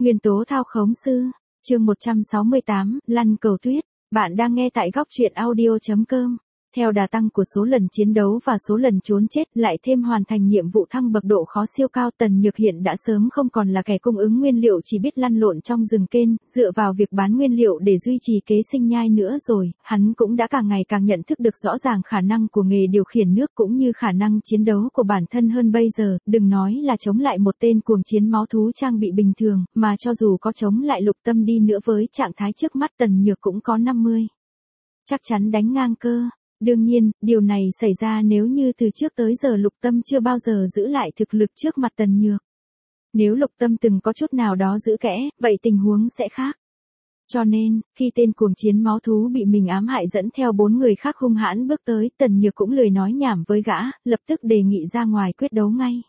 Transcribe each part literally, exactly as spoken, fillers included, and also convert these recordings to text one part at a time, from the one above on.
Nguyên tố thao khống sư, chương một trăm sáu mươi tám, lăn cầu tuyết. Bạn đang nghe tại góc truyện audio chấm com. Theo đà tăng của số lần chiến đấu và số lần trốn chết, lại thêm hoàn thành nhiệm vụ thăng bậc độ khó siêu cao, Tần Nhược hiện đã sớm không còn là kẻ cung ứng nguyên liệu chỉ biết lăn lộn trong rừng kên, dựa vào việc bán nguyên liệu để duy trì kế sinh nhai nữa rồi, hắn cũng đã càng ngày càng nhận thức được rõ ràng khả năng của nghề điều khiển nước cũng như khả năng chiến đấu của bản thân hơn bây giờ, đừng nói là chống lại một tên cuồng chiến máu thú trang bị bình thường, mà cho dù có chống lại Lục Tâm đi nữa với trạng thái trước mắt Tần Nhược cũng có năm mươi. Chắc chắn đánh ngang cơ. Đương nhiên, điều này xảy ra nếu như từ trước tới giờ Lục Tâm chưa bao giờ giữ lại thực lực trước mặt Tần Nhược. Nếu Lục Tâm từng có chút nào đó giữ kẽ, vậy tình huống sẽ khác. Cho nên, khi tên cuồng chiến máu thú bị mình ám hại dẫn theo bốn người khác hung hãn bước tới, Tần Nhược cũng lười nói nhảm với gã, lập tức đề nghị ra ngoài quyết đấu ngay.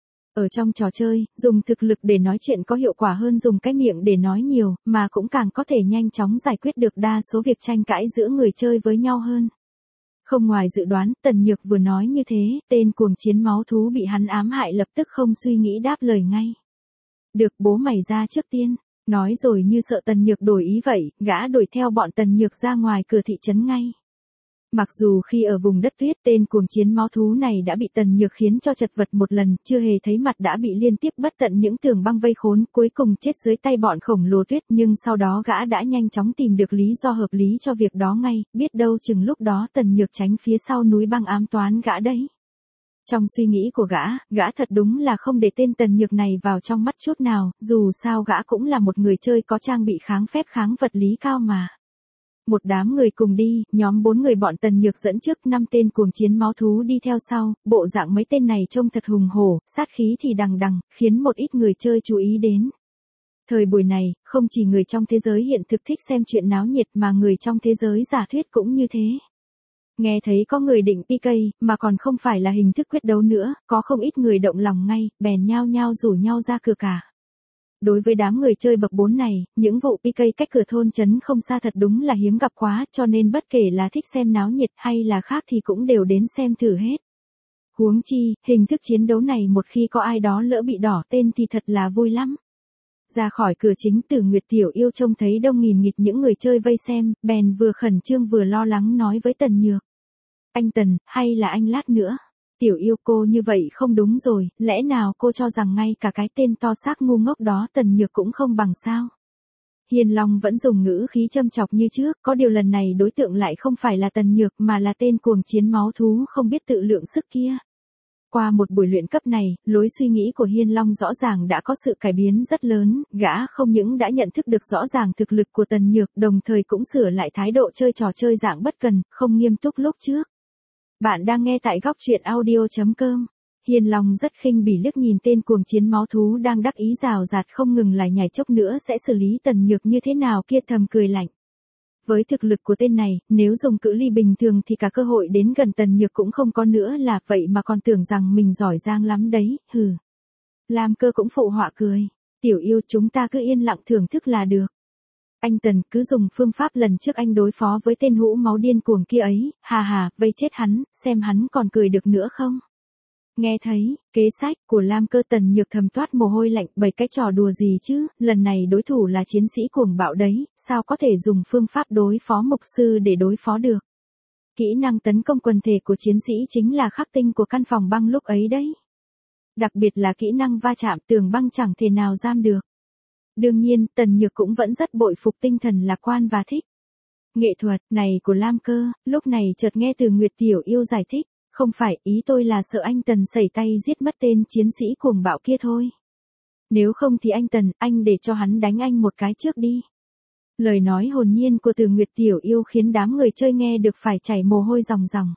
Ở trong trò chơi, dùng thực lực để nói chuyện có hiệu quả hơn dùng cái miệng để nói nhiều, mà cũng càng có thể nhanh chóng giải quyết được đa số việc tranh cãi giữa người chơi với nhau hơn. Không ngoài dự đoán, Tần Nhược vừa nói như thế, tên cuồng chiến máu thú bị hắn ám hại lập tức không suy nghĩ đáp lời ngay. Được, bố mày ra trước tiên. Nói rồi như sợ Tần Nhược đổi ý vậy, gã đuổi theo bọn Tần Nhược ra ngoài cửa thị trấn ngay. Mặc dù khi ở vùng đất tuyết, tên cuồng chiến máu thú này đã bị Tần Nhược khiến cho chật vật một lần, chưa hề thấy mặt đã bị liên tiếp bất tận những tường băng vây khốn, cuối cùng chết dưới tay bọn khổng lồ tuyết, nhưng sau đó gã đã nhanh chóng tìm được lý do hợp lý cho việc đó ngay, biết đâu chừng lúc đó Tần Nhược tránh phía sau núi băng ám toán gã đấy. Trong suy nghĩ của gã, gã thật đúng là không để tên Tần Nhược này vào trong mắt chút nào, dù sao gã cũng là một người chơi có trang bị kháng phép kháng vật lý cao mà. Một đám người cùng đi, nhóm bốn người bọn Tần Nhược dẫn trước, năm tên cuồng chiến máu thú đi theo sau, bộ dạng mấy tên này trông thật hùng hổ, sát khí thì đằng đằng, khiến một ít người chơi chú ý đến. Thời buổi này, không chỉ người trong thế giới hiện thực thích xem chuyện náo nhiệt mà người trong thế giới giả thuyết cũng như thế. Nghe thấy có người định pê ca, mà còn không phải là hình thức quyết đấu nữa, có không ít người động lòng ngay, bèn nhao nhao rủ nhau ra cửa cả. Đối với đám người chơi bậc bốn này, những vụ pê ca cách cửa thôn trấn không xa thật đúng là hiếm gặp quá, cho nên bất kể là thích xem náo nhiệt hay là khác thì cũng đều đến xem thử hết. Huống chi, hình thức chiến đấu này một khi có ai đó lỡ bị đỏ tên thì thật là vui lắm. Ra khỏi cửa chính, Tử Nguyệt tiểu yêu trông thấy đông nghìn nghịt những người chơi vây xem, bèn vừa khẩn trương vừa lo lắng nói với Tần Nhược. Anh Tần, hay là anh lát nữa? Tiểu yêu, cô như vậy không đúng rồi, lẽ nào cô cho rằng ngay cả cái tên to xác ngu ngốc đó Tần Nhược cũng không bằng sao? Hiền Long vẫn dùng ngữ khí châm chọc như trước, có điều lần này đối tượng lại không phải là Tần Nhược mà là tên cuồng chiến máu thú không biết tự lượng sức kia. Qua một buổi luyện cấp này, lối suy nghĩ của Hiên Long rõ ràng đã có sự cải biến rất lớn, gã không những đã nhận thức được rõ ràng thực lực của Tần Nhược, đồng thời cũng sửa lại thái độ chơi trò chơi dạng bất cần, không nghiêm túc lúc trước. Bạn đang nghe tại góc truyện audio chấm com. Hiên Long rất khinh bỉ liếc nhìn tên cuồng chiến máu thú đang đắc ý rào rạt không ngừng lại nhảy chốc nữa sẽ xử lý Tần Nhược như thế nào kia, thầm cười lạnh. Với thực lực của tên này, nếu dùng cự ly bình thường thì cả cơ hội đến gần Tần Nhược cũng không có nữa là vậy mà còn tưởng rằng mình giỏi giang lắm đấy, hừ. Lam Cơ cũng phụ họa cười. Tiểu yêu, chúng ta cứ yên lặng thưởng thức là được. Anh Tần, cứ dùng phương pháp lần trước anh đối phó với tên hũ máu điên cuồng kia ấy, hà hà, vây chết hắn, xem hắn còn cười được nữa không. Nghe thấy, kế sách của Lam Cơ, Tần Nhược thầm toát mồ hôi lạnh, bày cái trò đùa gì chứ, lần này đối thủ là chiến sĩ cuồng bạo đấy, sao có thể dùng phương pháp đối phó mục sư để đối phó được. Kỹ năng tấn công quần thể của chiến sĩ chính là khắc tinh của căn phòng băng lúc ấy đấy. Đặc biệt là kỹ năng va chạm, tường băng chẳng thể nào giam được. Đương nhiên, Tần Nhược cũng vẫn rất bội phục tinh thần lạc quan và thích nghệ thuật này của Lam Cơ, lúc này chợt nghe từ Nguyệt tiểu yêu giải thích. Không phải, ý tôi là sợ anh Tần sẩy tay giết mất tên chiến sĩ cuồng bạo kia thôi. Nếu không thì anh Tần, anh để cho hắn đánh anh một cái trước đi. Lời nói hồn nhiên của Từ Nguyệt tiểu yêu khiến đám người chơi nghe được phải chảy mồ hôi ròng ròng.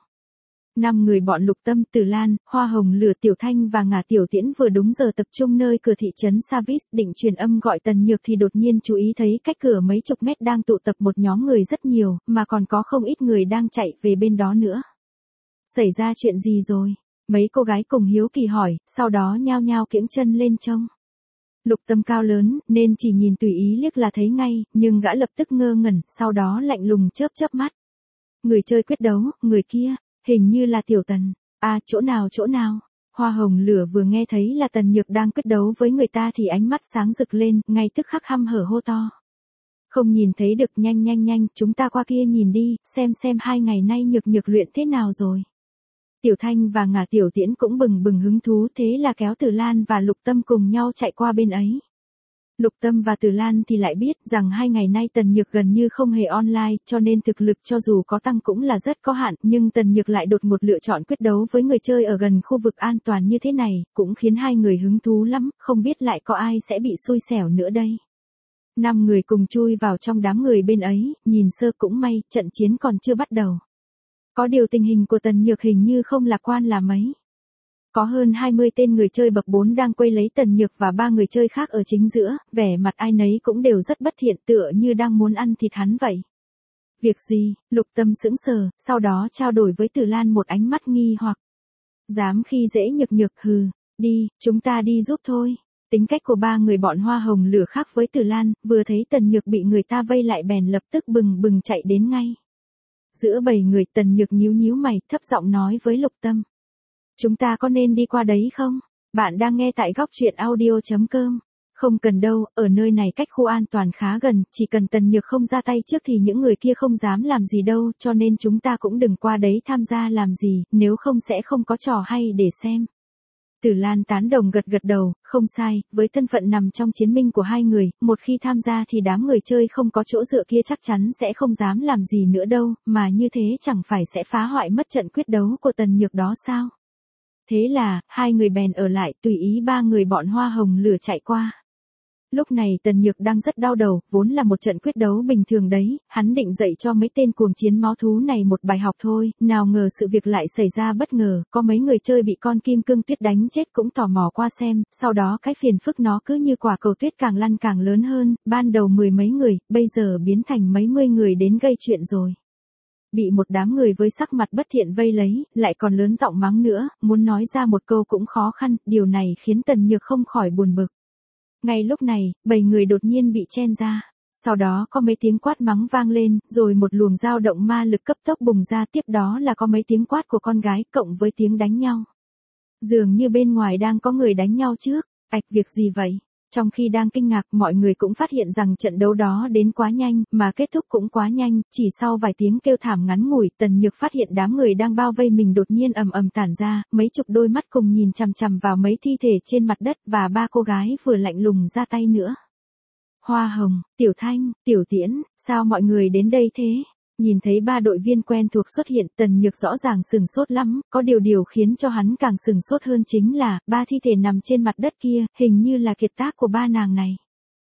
Năm người bọn Lục Tâm, Tử Lan, Hoa Hồng, Lửa Tiểu Thanh và Ngả Tiểu Tiễn vừa đúng giờ tập trung nơi cửa thị trấn Savis định truyền âm gọi Tần Nhược thì đột nhiên chú ý thấy cách cửa mấy chục mét đang tụ tập một nhóm người rất nhiều, mà còn có không ít người đang chạy về bên đó nữa. Xảy ra chuyện gì rồi? Mấy cô gái cùng hiếu kỳ hỏi, sau đó nhao nhao kiễng chân lên trông. Lục Tâm cao lớn, nên chỉ nhìn tùy ý liếc là thấy ngay, nhưng gã lập tức ngơ ngẩn, sau đó lạnh lùng chớp chớp mắt. Người chơi quyết đấu, người kia, hình như là Tiểu Tần. À, chỗ nào chỗ nào? Hoa hồng lửa vừa nghe thấy là Tần Nhược đang quyết đấu với người ta thì ánh mắt sáng rực lên, ngay tức khắc hăm hở hô to. Không nhìn thấy được, nhanh nhanh nhanh, chúng ta qua kia nhìn đi, xem xem hai ngày nay Nhược Nhược luyện thế nào rồi. Tiểu Thanh và Ngả Tiểu Tiễn cũng bừng bừng hứng thú, thế là kéo Tử Lan và Lục Tâm cùng nhau chạy qua bên ấy. Lục Tâm và Tử Lan thì lại biết rằng hai ngày nay Tần Nhược gần như không hề online, cho nên thực lực cho dù có tăng cũng là rất có hạn, nhưng Tần Nhược lại đột ngột lựa chọn quyết đấu với người chơi ở gần khu vực an toàn như thế này, cũng khiến hai người hứng thú lắm, không biết lại có ai sẽ bị xui xẻo nữa đây. Năm người cùng chui vào trong đám người bên ấy, nhìn sơ cũng may, trận chiến còn chưa bắt đầu. Có điều tình hình của Tần Nhược hình như không lạc quan là mấy. Có hơn hai mươi tên người chơi bậc bốn đang quây lấy Tần Nhược và ba người chơi khác ở chính giữa, vẻ mặt ai nấy cũng đều rất bất thiện, tựa như đang muốn ăn thịt hắn vậy. Việc gì? Lục Tâm sững sờ, sau đó trao đổi với Tử Lan một ánh mắt nghi hoặc. Dám khi dễ Nhược Nhược, hừ, đi, chúng ta đi giúp thôi. Tính cách của ba người bọn Hoa Hồng lửa khác với Tử Lan, vừa thấy Tần Nhược bị người ta vây lại bèn lập tức bừng bừng chạy đến ngay. Giữa bầy người, Tần Nhược nhíu nhíu mày, thấp giọng nói với Lục Tâm. Chúng ta có nên đi qua đấy không? Bạn đang nghe tại góc truyện audio chấm com. Không cần đâu, ở nơi này cách khu an toàn khá gần, chỉ cần Tần Nhược không ra tay trước thì những người kia không dám làm gì đâu, cho nên chúng ta cũng đừng qua đấy tham gia làm gì, nếu không sẽ không có trò hay để xem. Tử Lan tán đồng gật gật đầu, không sai, với thân phận nằm trong chiến minh của hai người, một khi tham gia thì đám người chơi không có chỗ dựa kia chắc chắn sẽ không dám làm gì nữa đâu, mà như thế chẳng phải sẽ phá hoại mất trận quyết đấu của Tần Nhược đó sao? Thế là, hai người bèn ở lại, tùy ý ba người bọn Hoa Hồng lửa chạy qua. Lúc này Tần Nhược đang rất đau đầu, vốn là một trận quyết đấu bình thường đấy, hắn định dạy cho mấy tên cuồng chiến máu thú này một bài học thôi, nào ngờ sự việc lại xảy ra bất ngờ, có mấy người chơi bị con kim cương tuyết đánh chết cũng tò mò qua xem, sau đó cái phiền phức nó cứ như quả cầu tuyết càng lăn càng lớn hơn, ban đầu mười mấy người, bây giờ biến thành mấy mươi người đến gây chuyện rồi. Bị một đám người với sắc mặt bất thiện vây lấy, lại còn lớn giọng mắng nữa, muốn nói ra một câu cũng khó khăn, điều này khiến Tần Nhược không khỏi buồn bực. Ngay lúc này, bầy người đột nhiên bị chen ra. Sau đó có mấy tiếng quát mắng vang lên, rồi một luồng dao động ma lực cấp tốc bùng ra, tiếp đó là có mấy tiếng quát của con gái, cộng với tiếng đánh nhau. Dường như bên ngoài đang có người đánh nhau trước, ạch việc gì vậy? Trong khi đang kinh ngạc, mọi người cũng phát hiện rằng trận đấu đó đến quá nhanh, mà kết thúc cũng quá nhanh, chỉ sau vài tiếng kêu thảm ngắn ngủi, Tần Nhược phát hiện đám người đang bao vây mình đột nhiên ầm ầm tản ra, mấy chục đôi mắt cùng nhìn chằm chằm vào mấy thi thể trên mặt đất và ba cô gái vừa lạnh lùng ra tay nữa. Hoa Hồng, Tiểu Thanh, Tiểu Tiễn, sao mọi người đến đây thế? Nhìn thấy ba đội viên quen thuộc xuất hiện, Tần Nhược rõ ràng sừng sốt lắm, có điều điều khiến cho hắn càng sừng sốt hơn chính là, ba thi thể nằm trên mặt đất kia, hình như là kiệt tác của ba nàng này.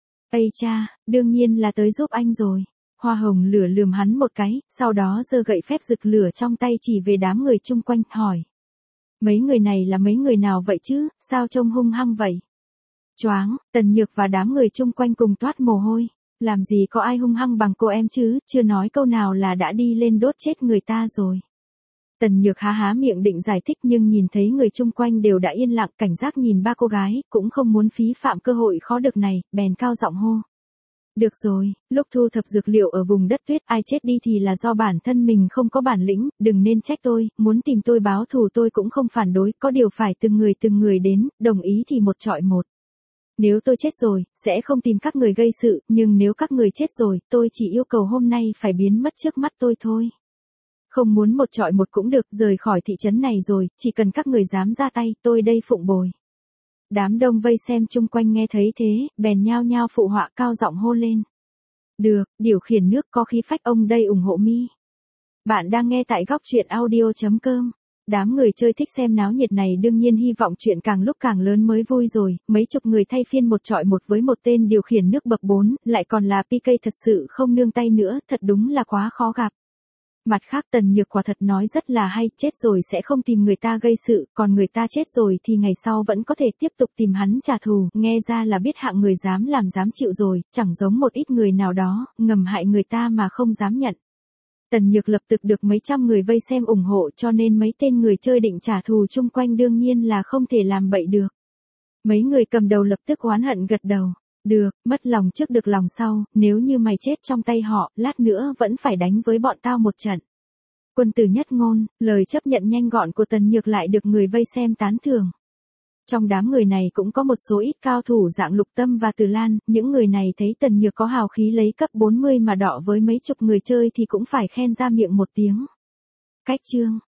Ây cha, đương nhiên là tới giúp anh rồi. Hoa Hồng lửa lườm hắn một cái, sau đó giơ gậy phép rực lửa trong tay chỉ về đám người chung quanh, hỏi. Mấy người này là mấy người nào vậy chứ, sao trông hung hăng vậy? Choáng, Tần Nhược và đám người chung quanh cùng toát mồ hôi. Làm gì có ai hung hăng bằng cô em chứ, chưa nói câu nào là đã đi lên đốt chết người ta rồi. Tần Nhược há há miệng định giải thích nhưng nhìn thấy người chung quanh đều đã yên lặng, cảnh giác nhìn ba cô gái, cũng không muốn phí phạm cơ hội khó được này, bèn cao giọng hô. Được rồi, lúc thu thập dược liệu ở vùng đất tuyết, ai chết đi thì là do bản thân mình không có bản lĩnh, đừng nên trách tôi, muốn tìm tôi báo thù tôi cũng không phản đối, có điều phải từng người từng người đến, đồng ý thì một chọi một. Nếu tôi chết rồi, sẽ không tìm các người gây sự, nhưng nếu các người chết rồi, tôi chỉ yêu cầu hôm nay phải biến mất trước mắt tôi thôi. Không muốn một chọi một cũng được, rời khỏi thị trấn này rồi, chỉ cần các người dám ra tay, tôi đây phụng bồi. Đám đông vây xem chung quanh nghe thấy thế, bèn nhao nhao phụ họa cao giọng hô lên. Được, điều khiển nước có khí phách ông đây ủng hộ mi. Bạn đang nghe tại góc truyện audio chấm com. Đám người chơi thích xem náo nhiệt này đương nhiên hy vọng chuyện càng lúc càng lớn mới vui rồi, mấy chục người thay phiên một chọi một với một tên điều khiển nước bậc bốn, lại còn là pê ca thật sự không nương tay nữa, thật đúng là quá khó gặp. Mặt khác Tần Nhược quả thật nói rất là hay, chết rồi sẽ không tìm người ta gây sự, còn người ta chết rồi thì ngày sau vẫn có thể tiếp tục tìm hắn trả thù, nghe ra là biết hạng người dám làm dám chịu rồi, chẳng giống một ít người nào đó, ngầm hại người ta mà không dám nhận. Tần Nhược lập tức được mấy trăm người vây xem ủng hộ cho nên mấy tên người chơi định trả thù chung quanh đương nhiên là không thể làm bậy được. Mấy người cầm đầu lập tức oán hận gật đầu. Được, mất lòng trước được lòng sau, nếu như mày chết trong tay họ, lát nữa vẫn phải đánh với bọn tao một trận. Quân tử nhất ngôn, lời chấp nhận nhanh gọn của Tần Nhược lại được người vây xem tán thưởng. Trong đám người này cũng có một số ít cao thủ dạng Lục Tâm và Từ Lan, những người này thấy Tần Nhược có hào khí lấy cấp bốn mươi mà đọ với mấy chục người chơi thì cũng phải khen ra miệng một tiếng. Cách chương